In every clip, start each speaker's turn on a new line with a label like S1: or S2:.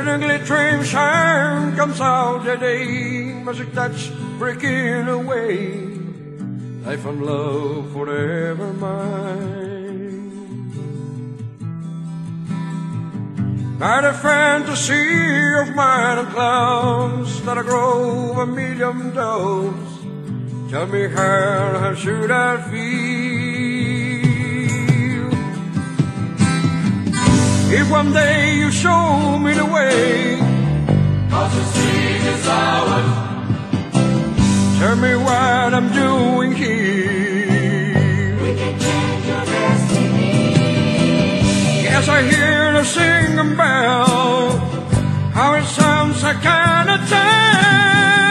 S1: When a glittering shine comes out the day, magic touch breaking away, life and love forever mine. By the fantasy of mine and clouds that I grow a million doves, tell me how should I feel? If one day you show me the way, 'cause the sea is ours, tell me what I'm doing here.
S2: We can change your destiny.
S1: Yes, I hear the singing bell, how it sounds I cannot tell.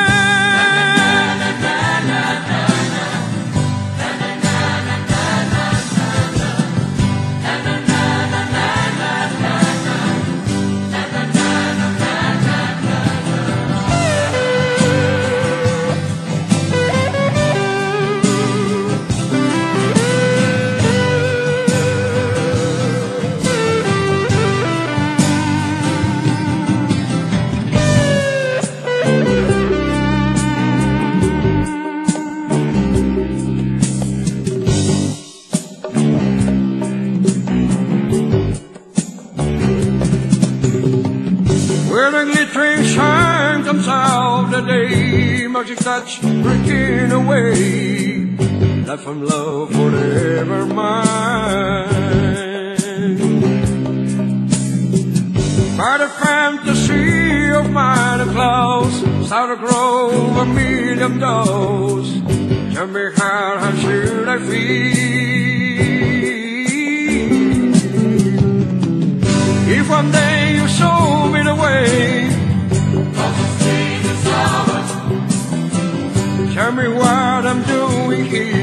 S1: Where the glittering shine comes out the day, magic touch breaking away, life and love forever mine. By the fantasy of mine and clouds, start to grow a million doves, tell me how should I feel? If one day you show me the way,
S2: 'cause the sea is ours,
S1: tell me what I'm doing here.